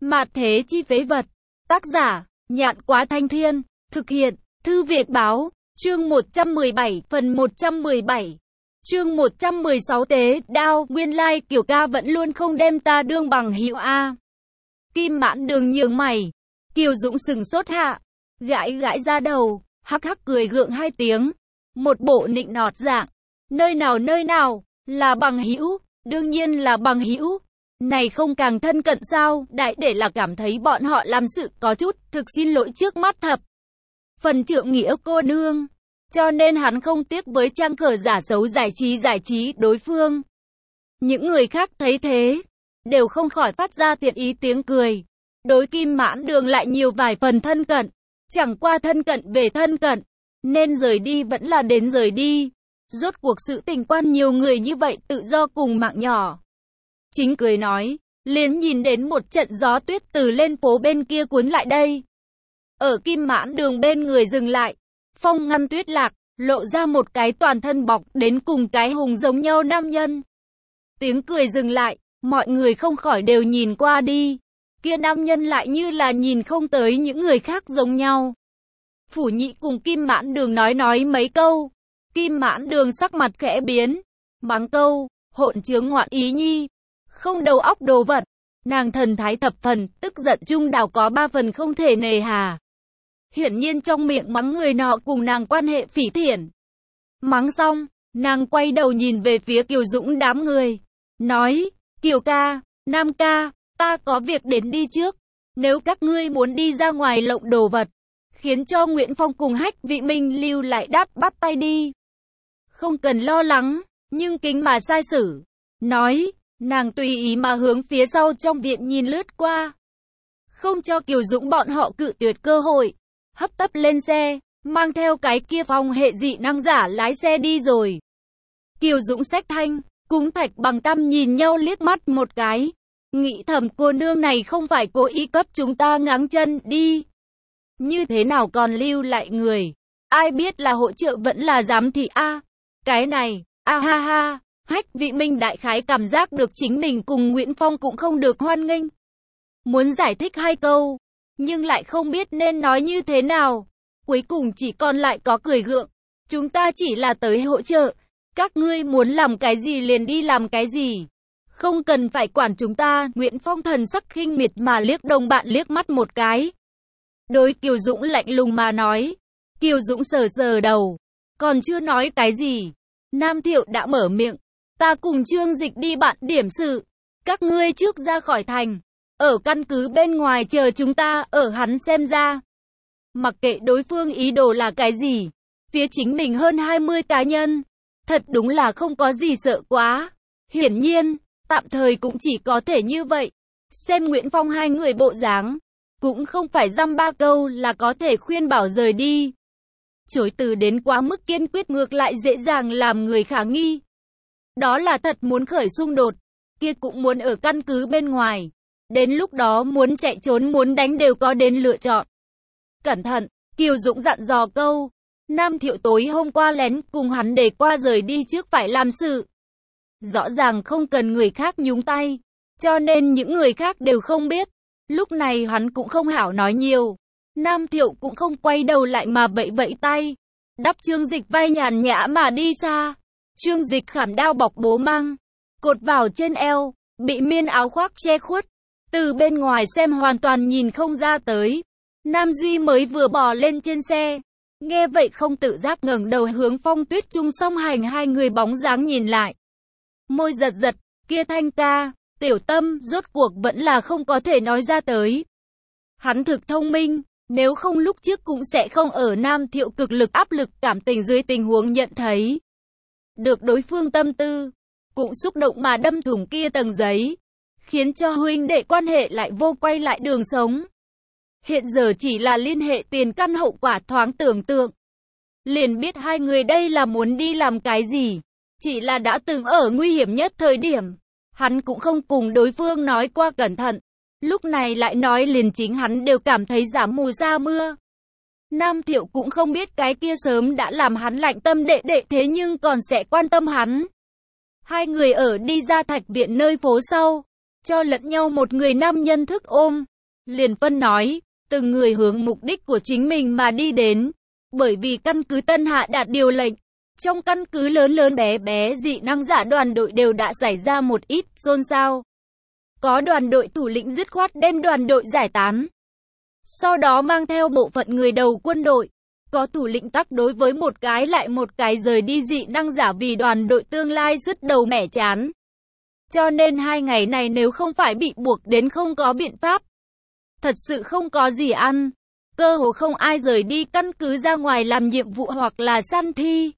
Mạt thế chi phế vật. Tác giả, Nhạn Quá Thanh Thiên. Thực hiện, Thư Việt Báo. Chương 117, phần 117. Chương 116 tế, đao, nguyên lai Kiều ca vẫn luôn không đem ta đương bằng hữu a. Kim Mãn Đường nhướng mày. Kiều Dũng sừng sốt hạ, gãi gãi ra đầu, hắc hắc cười gượng hai tiếng. Một bộ nịnh nọt dạng. Nơi nào, là bằng hữu, đương nhiên là bằng hữu. Này không càng thân cận sao, đại để là cảm thấy bọn họ làm sự có chút, thực xin lỗi trước mắt thập. Phần trượng nghĩa cô nương. Cho nên hắn không tiếc với trang cờ giả xấu giải trí đối phương. Những người khác thấy thế, đều không khỏi phát ra tiện ý tiếng cười. Đối Kim Mãn Đường lại nhiều vài phần thân cận. Chẳng qua thân cận về thân cận, nên rời đi vẫn là đến rời đi. Rốt cuộc sự tình quan nhiều người như vậy tự do cùng mạng nhỏ. Chính cười nói, liền nhìn đến một trận gió tuyết từ lên phố bên kia cuốn lại đây. Ở Kim Mãn Đường bên người dừng lại, phong ngăn tuyết lạc, lộ ra một cái toàn thân bọc đến cùng cái hùng giống nhau nam nhân. Tiếng cười dừng lại, mọi người không khỏi đều nhìn qua đi. Kia nam nhân lại như là nhìn không tới những người khác giống nhau. Phủ Nhị cùng Kim Mãn Đường nói mấy câu. Kim Mãn Đường sắc mặt khẽ biến, mắng câu, hỗn trướng ngoạn ý nhi, không đầu óc đồ vật. Nàng thần thái thập phần, tức giận chung đảo có 3 phần không thể nề hà. Hiển nhiên trong miệng mắng người nọ cùng nàng quan hệ phỉ thiện. Mắng xong, nàng quay đầu nhìn về phía Kiều Dũng đám người, nói, Kiều ca, Nam ca, ta có việc đến đi trước. Nếu các ngươi muốn đi ra ngoài lộng đồ vật, khiến cho Nguyễn Phong cùng Hách Vị Minh lưu lại đáp bắt tay đi. Không cần lo lắng, nhưng kính mà sai sử. Nói, nàng tùy ý mà hướng phía sau trong viện nhìn lướt qua. Không cho Kiều Dũng bọn họ cự tuyệt cơ hội. Hấp tấp lên xe, mang theo cái kia Phong hệ dị năng giả lái xe đi rồi. Kiều Dũng xách thanh, cùng Thạch Bằng Tam nhìn nhau liếc mắt một cái. Nghĩ thầm cô nương này không phải cố ý cấp chúng ta ngáng chân đi. Như thế nào còn lưu lại người? Ai biết là hỗ trợ vẫn là giám thị a. Cái này, a ha ha, Hách Vị Minh đại khái cảm giác được chính mình cùng Nguyễn Phong cũng không được hoan nghênh. Muốn giải thích 2 câu, nhưng lại không biết nên nói như thế nào. Cuối cùng chỉ còn lại có cười gượng. Chúng ta chỉ là tới hỗ trợ. Các ngươi muốn làm cái gì liền đi làm cái gì. Không cần phải quản chúng ta. Nguyễn Phong thần sắc khinh miệt mà liếc đồng bạn liếc mắt một cái. Đối Kiều Dũng lạnh lùng mà nói. Kiều Dũng sờ đầu. Còn chưa nói cái gì. Nam Thiệu đã mở miệng. Ta cùng Trương Dịch đi bạn điểm sự. Các ngươi trước ra khỏi thành. Ở căn cứ bên ngoài chờ chúng ta, ở hắn xem ra. Mặc kệ đối phương ý đồ là cái gì. Phía chính mình hơn 20 cá nhân. Thật đúng là không có gì sợ quá. Hiển nhiên, tạm thời cũng chỉ có thể như vậy. Xem Nguyễn Phong 2 người bộ dáng. Cũng không phải dăm 3 câu là có thể khuyên bảo rời đi. Chối từ đến quá mức kiên quyết ngược lại dễ dàng làm người khả nghi. Đó là thật muốn khởi xung đột. Kia cũng muốn ở căn cứ bên ngoài. Đến lúc đó muốn chạy trốn muốn đánh đều có đến lựa chọn. Cẩn thận, Kiều Dũng dặn dò câu. Nam Thiệu tối hôm qua lén cùng hắn để qua rời đi trước phải làm sự. Rõ ràng không cần người khác nhúng tay. Cho nên những người khác đều không biết. Lúc này hắn cũng không hảo nói nhiều. Nam Thiệu cũng không quay đầu lại mà vẫy tay. Đắp Trương Dịch vai nhàn nhã mà đi xa. Trương Dịch khảm đao bọc bố mang. Cột vào trên eo. Bị miên áo khoác che khuất. Từ bên ngoài xem hoàn toàn nhìn không ra tới. Nam Duy mới vừa bò lên trên xe. Nghe vậy không tự giác ngẩng đầu hướng Phong Tuyết Trung song hành 2 người bóng dáng nhìn lại. Môi giật, kia Thanh ca, tiểu tâm, rốt cuộc vẫn là không có thể nói ra tới. Hắn thực thông minh, nếu không lúc trước cũng sẽ không ở Nam Thiệu cực lực áp lực cảm tình dưới tình huống nhận thấy. Được đối phương tâm tư, cũng xúc động mà đâm thủng kia tầng giấy. Khiến cho huynh đệ quan hệ lại vô quay lại đường sống. Hiện giờ chỉ là liên hệ tiền căn hậu quả thoáng tưởng tượng. Liền biết 2 người đây là muốn đi làm cái gì. Chỉ là đã từng ở nguy hiểm nhất thời điểm. Hắn cũng không cùng đối phương nói qua cẩn thận. Lúc này lại nói liền chính hắn đều cảm thấy giảm mù sa mưa. Nam Thiệu cũng không biết cái kia sớm đã làm hắn lạnh tâm đệ đệ thế nhưng còn sẽ quan tâm hắn. 2 người ở đi ra Thạch Viện nơi phố sau. Cho lẫn nhau một người nam nhân thức ôm. liền phân nói, từng người hướng mục đích của chính mình mà đi đến. Bởi vì căn cứ Tân Hạ đạt điều lệnh, trong căn cứ lớn lớn bé bé dị năng giả đoàn đội đều đã xảy ra một ít xôn xao. Có đoàn đội thủ lĩnh dứt khoát đem đoàn đội giải tán. Sau đó mang theo bộ phận người đầu quân đội. Có thủ lĩnh tắc đối với một cái lại một cái rời đi dị năng giả vì đoàn đội tương lai sứt đầu mẻ chán. Cho nên 2 ngày này nếu không phải bị buộc đến không có biện pháp, thật sự không có gì ăn, cơ hồ không ai rời đi căn cứ ra ngoài làm nhiệm vụ hoặc là săn thi.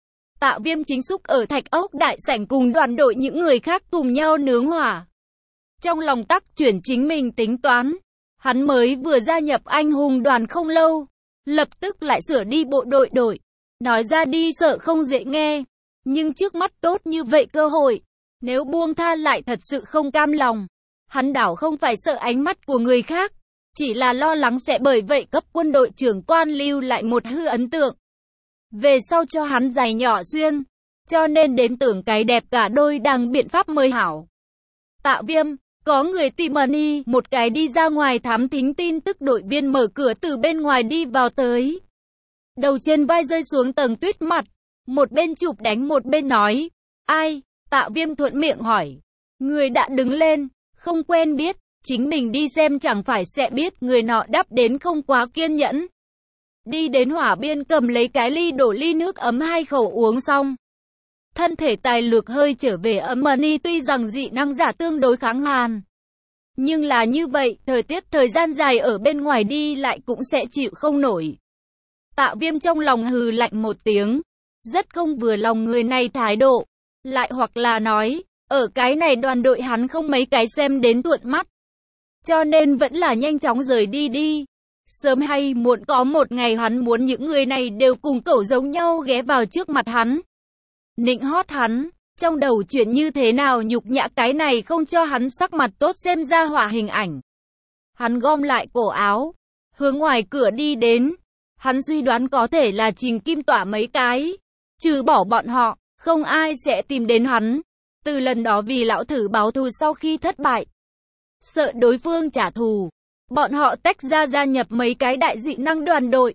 Tạ Viêm chính xúc ở Thạch Ốc đại sảnh cùng đoàn đội những người khác cùng nhau nướng hỏa. Trong lòng tắc chuyển chính mình tính toán, hắn mới vừa gia nhập anh hùng đoàn không lâu, lập tức lại sửa đi bộ đội đổi. Nói ra đi sợ không dễ nghe, nhưng trước mắt tốt như vậy cơ hội, nếu buông tha lại thật sự không cam lòng. Hắn đảo không phải sợ ánh mắt của người khác, chỉ là lo lắng sẽ bởi vậy cấp quân đội trưởng quan lưu lại một hư ấn tượng. Về sau cho hắn giày nhỏ xuyên, cho nên đến tưởng cái đẹp cả đôi đằng biện pháp mới hảo. Tạ Viêm, có người tìm Money, một cái đi ra ngoài thám thính tin tức đội viên mở cửa từ bên ngoài đi vào tới. Đầu trên vai rơi xuống tầng tuyết mặt, một bên chụp đánh một bên nói, ai? Tạ Viêm thuận miệng hỏi. Người đã đứng lên, không quen biết, chính mình đi xem chẳng phải sẽ biết, người nọ đáp đến không quá kiên nhẫn. Đi đến hỏa biên cầm lấy cái ly đổ ly nước ấm 2 khẩu uống xong. Thân thể tài lược hơi trở về ấm. Money tuy rằng dị năng giả tương đối kháng hàn, nhưng là như vậy, thời tiết thời gian dài ở bên ngoài đi lại cũng sẽ chịu không nổi. Tạ Viêm trong lòng hừ lạnh một tiếng, rất không vừa lòng người này thái độ. Lại hoặc là nói, ở cái này đoàn đội hắn không mấy cái xem đến thuận mắt, cho nên vẫn là nhanh chóng rời đi đi. Sớm hay muộn có một ngày hắn muốn những người này đều cùng cẩu giống nhau ghé vào trước mặt hắn, nịnh hót hắn, trong đầu chuyện như thế nào nhục nhã cái này không cho hắn sắc mặt tốt xem ra hỏa hình ảnh. Hắn gom lại cổ áo, hướng ngoài cửa đi đến. Hắn suy đoán có thể là Trình Kim Tỏa mấy cái, trừ bỏ bọn họ, không ai sẽ tìm đến hắn. Từ lần đó vì lão thử báo thù sau khi thất bại, sợ đối phương trả thù, bọn họ tách ra gia nhập mấy cái đại dị năng đoàn đội.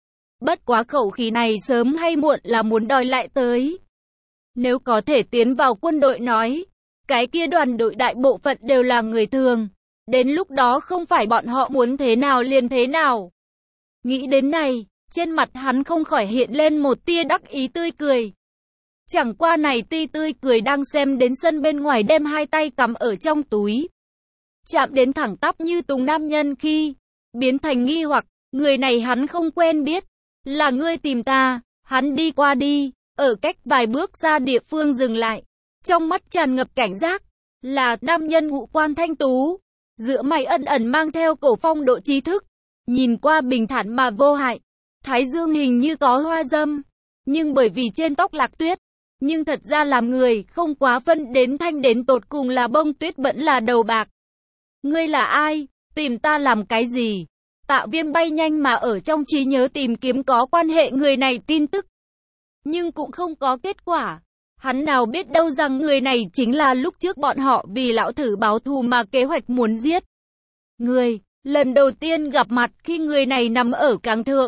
Bất quá khẩu khí này sớm hay muộn là muốn đòi lại tới. Nếu có thể tiến vào quân đội nói, cái kia đoàn đội đại bộ phận đều là người thường. Đến lúc đó không phải bọn họ muốn thế nào liền thế nào. Nghĩ đến này, trên mặt hắn không khỏi hiện lên một tia đắc ý tươi cười. Chẳng qua này tươi cười đang xem đến sân bên ngoài đem 2 tay cắm ở trong túi. Chạm đến thẳng tắp như tùng nam nhân khi, biến thành nghi hoặc, người này hắn không quen biết. Là ngươi tìm ta, hắn đi qua đi, ở cách vài bước ra địa phương dừng lại. Trong mắt tràn ngập cảnh giác, là nam nhân ngũ quan thanh tú, giữa mày ẩn ẩn mang theo cổ phong độ trí thức. Nhìn qua bình thản mà vô hại, thái dương hình như có hoa dâm, nhưng bởi vì trên tóc lạc tuyết, nhưng thật ra làm người không quá phân đến thanh đến tột cùng là bông tuyết vẫn là đầu bạc. Ngươi là ai? Tìm ta làm cái gì? Tạ Viêm bay nhanh mà ở trong trí nhớ tìm kiếm có quan hệ người này tin tức, nhưng cũng không có kết quả. Hắn nào biết đâu rằng người này chính là lúc trước bọn họ vì lão thử báo thù mà kế hoạch muốn giết người. Lần đầu tiên gặp mặt khi người này nằm ở cáng thượng,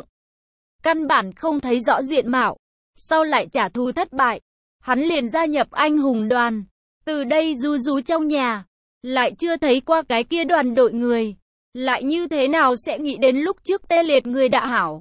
căn bản không thấy rõ diện mạo. Sau lại trả thù thất bại, hắn liền gia nhập anh hùng đoàn. Từ đây ru rú trong nhà, lại chưa thấy qua cái kia đoàn đội người. Lại như thế nào sẽ nghĩ đến lúc trước tê liệt người đã hảo.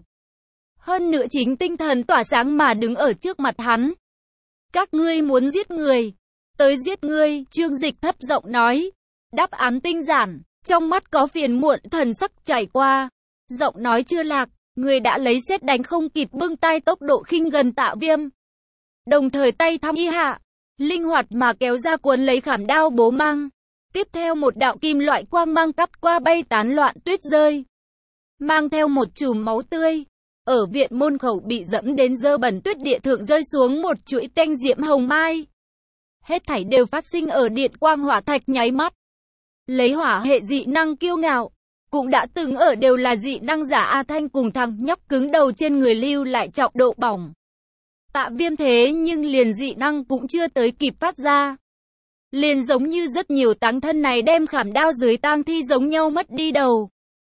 Hơn nữa chính tinh thần tỏa sáng mà đứng ở trước mặt hắn. Các ngươi muốn giết người, tới giết ngươi, Trương Dịch thấp giọng nói. Đáp án tinh giản. Trong mắt có phiền muộn thần sắc chảy qua. Giọng nói chưa lạc, người đã lấy sét đánh không kịp bưng tay tốc độ khinh gần Tạ Viêm. Đồng thời tay thăm y hạ, linh hoạt mà kéo ra cuốn lấy khảm đao bố mang. Tiếp theo một đạo kim loại quang mang cắt qua bay tán loạn tuyết rơi. Mang theo một chùm máu tươi. Ở viện môn khẩu bị dẫm đến dơ bẩn tuyết địa thượng rơi xuống một chuỗi tanh diễm hồng mai. Hết thảy đều phát sinh ở điện quang hỏa thạch nháy mắt. Lấy hỏa hệ dị năng kiêu ngạo, cũng đã từng ở đều là dị năng giả A Thanh cùng thằng nhóc cứng đầu trên người lưu lại trọng độ bỏng. Tạ Viêm thế nhưng liền dị năng cũng chưa tới kịp phát ra. Liền giống như rất nhiều táng thân này đem khảm đao dưới tang thi giống nhau mất đi đầu.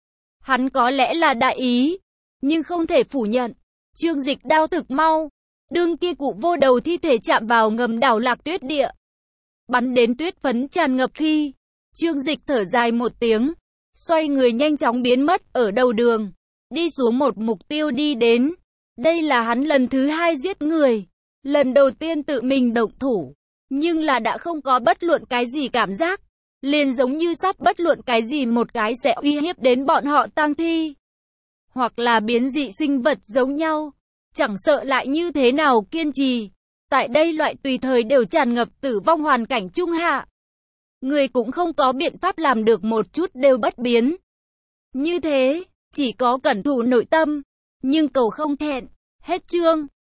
Hắn có lẽ là đại ý, nhưng không thể phủ nhận. Trương Dịch đao thực mau. Đương kia cụ vô đầu thi thể chạm vào ngầm đảo Lạc Tuyết địa, bắn đến tuyết phấn tràn ngập khi, Trương Dịch thở dài một tiếng, xoay người nhanh chóng biến mất ở đầu đường, đi xuống một mục tiêu đi đến. Đây là hắn lần thứ 2 giết người, lần đầu tiên tự mình động thủ, nhưng là đã không có bất luận cái gì cảm giác, liền giống như sát bất luận cái gì một cái sẽ uy hiếp đến bọn họ tang thi, hoặc là biến dị sinh vật giống nhau, chẳng sợ lại như thế nào kiên trì. Tại đây loại tùy thời đều tràn ngập tử vong hoàn cảnh trung hạ, người cũng không có biện pháp làm được một chút đều bất biến. Như thế, chỉ có cẩn thụ nội tâm, nhưng cầu không thẹn. Hết chương.